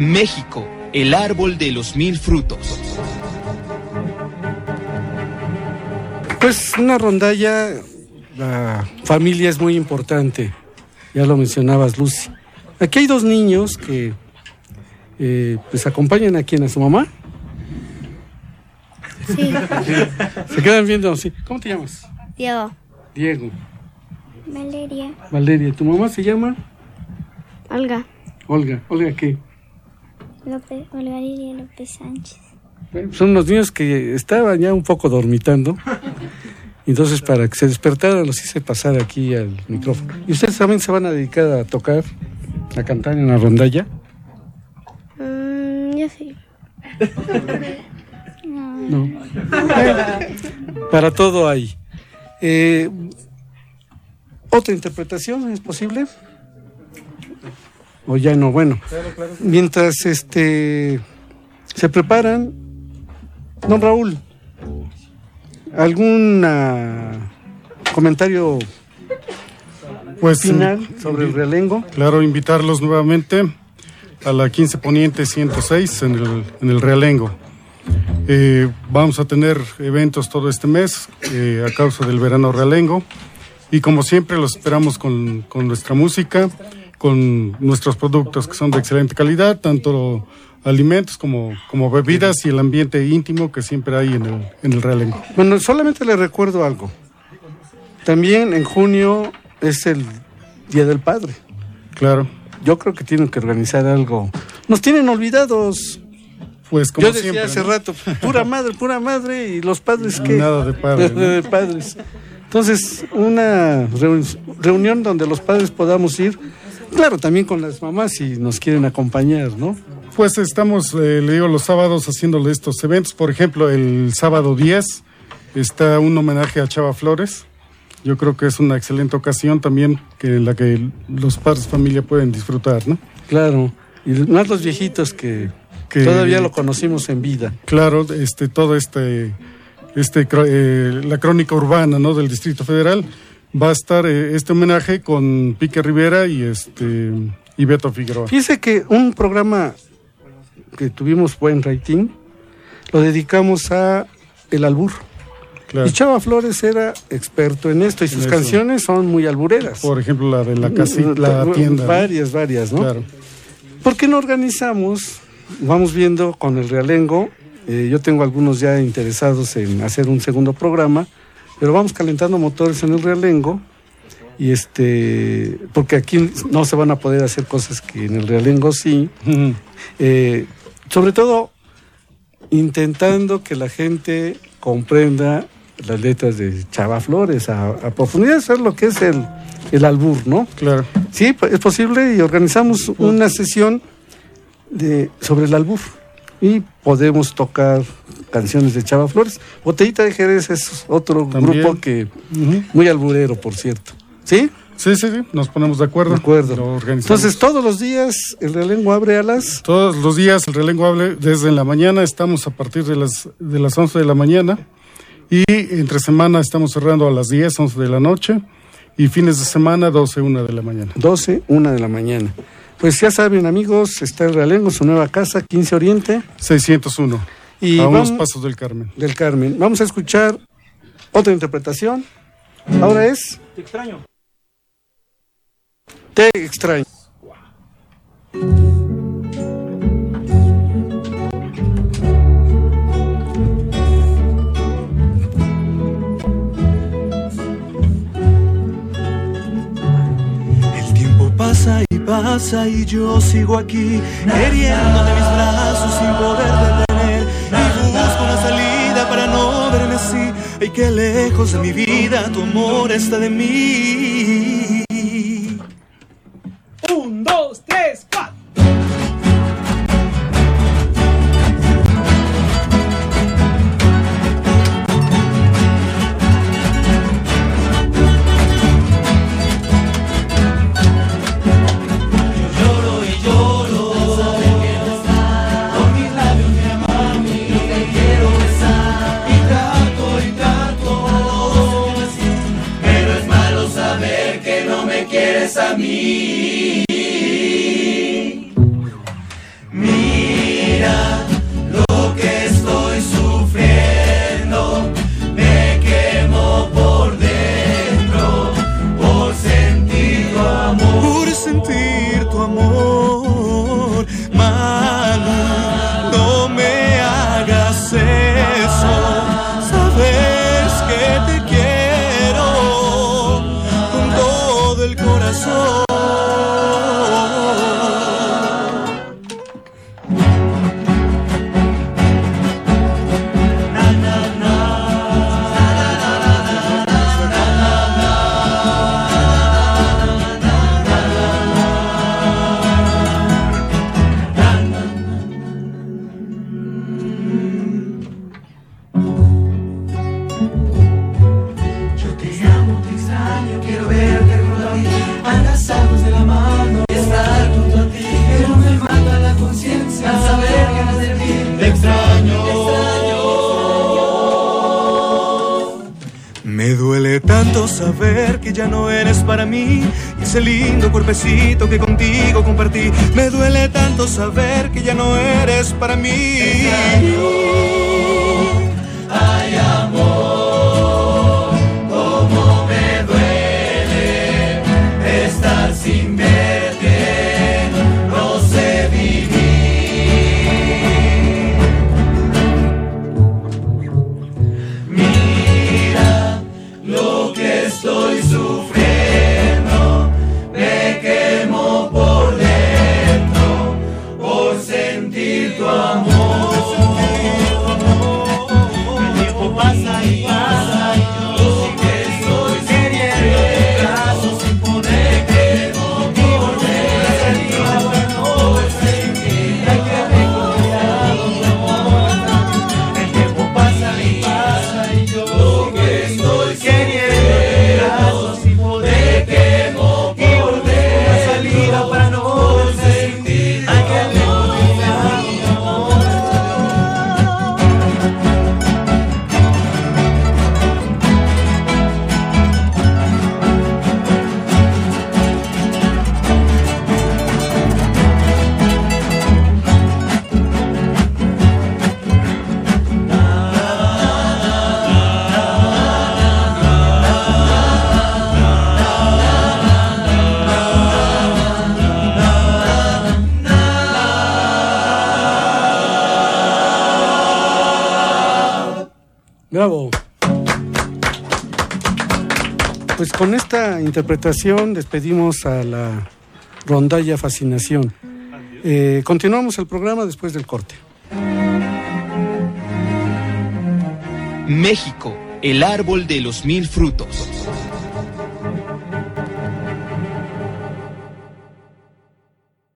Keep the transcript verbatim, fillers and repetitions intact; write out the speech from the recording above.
México, el árbol de los mil frutos. Pues una rondalla, la familia es muy importante, ya lo mencionabas, Lucy. Aquí hay dos niños que eh, pues acompañan a quien, a su mamá. Sí. Se quedan viendo, sí. ¿Cómo te llamas? Diego. Diego. Valeria. Valeria. ¿Tu mamá se llama? Olga. Olga. ¿Olga qué? López, Olga Lidia López Sánchez. Bueno, son los niños que estaban ya un poco dormitando. Entonces, para que se despertaran, los hice pasar aquí al micrófono. ¿Y ustedes también se van a dedicar a tocar, a cantar en la rondalla? Mm, yo sí. No. No. Para todo hay. Eh, ¿Otra interpretación es posible? O ya no, bueno. Mientras este se preparan, don Raúl, ¿algún comentario pues, final sobre el realengo? Claro, invitarlos nuevamente a la quince Poniente ciento seis en el, en el realengo. Eh, vamos a tener eventos todo este mes eh, a causa del verano realengo y como siempre los esperamos con, con nuestra música, con nuestros productos que son de excelente calidad, tanto alimentos como, como bebidas y el ambiente íntimo que siempre hay en el, en el realengo. Bueno, solamente les recuerdo algo. También en junio es el Día del Padre. Claro. Yo creo que tienen que organizar algo. Nos tienen olvidados. Pues como Yo decía siempre, hace ¿no? rato, pura madre, pura madre, y los padres que nada de padres, ¿no? de padres. Entonces, una reun- reunión donde los padres podamos ir, claro, también con las mamás si nos quieren acompañar, ¿no? Pues estamos, eh, le digo, los sábados haciéndole estos eventos. Por ejemplo, el sábado diez está un homenaje a Chava Flores. Yo creo que es una excelente ocasión también que en la que los padres de familia pueden disfrutar, ¿no? Claro, y más los viejitos que, que todavía lo conocimos en vida. Claro, este, todo este, este eh, la crónica urbana, ¿no? Del Distrito Federal, va a estar eh, este homenaje con Pique Rivera y este y Beto Figueroa. Fíjese que un programa que tuvimos buen rating lo dedicamos a el albur. Claro. Y Chava Flores era experto en esto y sus eso. canciones son muy albureras. Por ejemplo, la de la casita, la tienda. Varias, varias, ¿no? Claro. ¿Por qué no organizamos? Vamos viendo con el realengo. Eh, yo tengo algunos ya interesados en hacer un segundo programa, pero vamos calentando motores en el realengo. Y este, porque aquí no se van a poder hacer cosas que en el realengo sí. Uh-huh. Eh, sobre todo, intentando que la gente comprenda las letras de Chava Flores a, a profundidad, eso es lo que es el, el albur, ¿no? Claro. Sí, es posible y organizamos una sesión de, sobre el albur y podemos tocar canciones de Chava Flores. Botellita de Jerez es otro También. grupo que Uh-huh. muy alburero, por cierto. ¿Sí? Sí, sí, sí, nos ponemos de acuerdo. De acuerdo. Lo organizamos. Entonces, todos los días el realengo abre a las... Todos los días el realengo hable desde la mañana, estamos a partir de las, de las once de la mañana y entre semana estamos cerrando a las diez, once de la noche y fines de semana doce, una de la mañana. doce, una de la mañana. Pues ya saben, amigos, está el realengo, su nueva casa, quince Oriente. seiscientos uno, Y a unos vamos- pasos del Carmen. Del Carmen. Vamos a escuchar otra interpretación. Ahora es... Te extraño. Te extraño. El tiempo pasa y pasa y yo sigo aquí, queriéndote mis brazos sin poder detener. Y busco una salida para no verme así. Ay, qué lejos de mi vida tu amor está de mí. Un, dos, tres, cuatro. Lloro y lloro, saber que no estás. Con mis labios me aman y te quiero besar. Y trato y trato, pero es malo saber que no me quieres a mí. por sentir tu amor. Manu, no me hagas eso, sabes que te quiero con todo el corazón. Me duele tanto saber que ya no eres para mí, y ese lindo cuerpecito que contigo compartí. Me duele tanto saber que ya no eres para mí. Ay, amor, cómo me duele estar sin verte, no sé vivir. Estoy sufriendo, me quemo por dentro, por sentir tu amor. El tiempo pasa y pasa y yo sí que estoy queriendo brazos sin poder, me quemo por dentro, por sentir hay que recordar tu amor. El tiempo pasa y pasa y yo sí que estoy queriendo. Bravo. Pues con esta interpretación despedimos a la rondalla Fascinación. Eh, continuamos el programa después del corte. México, el árbol de los mil frutos.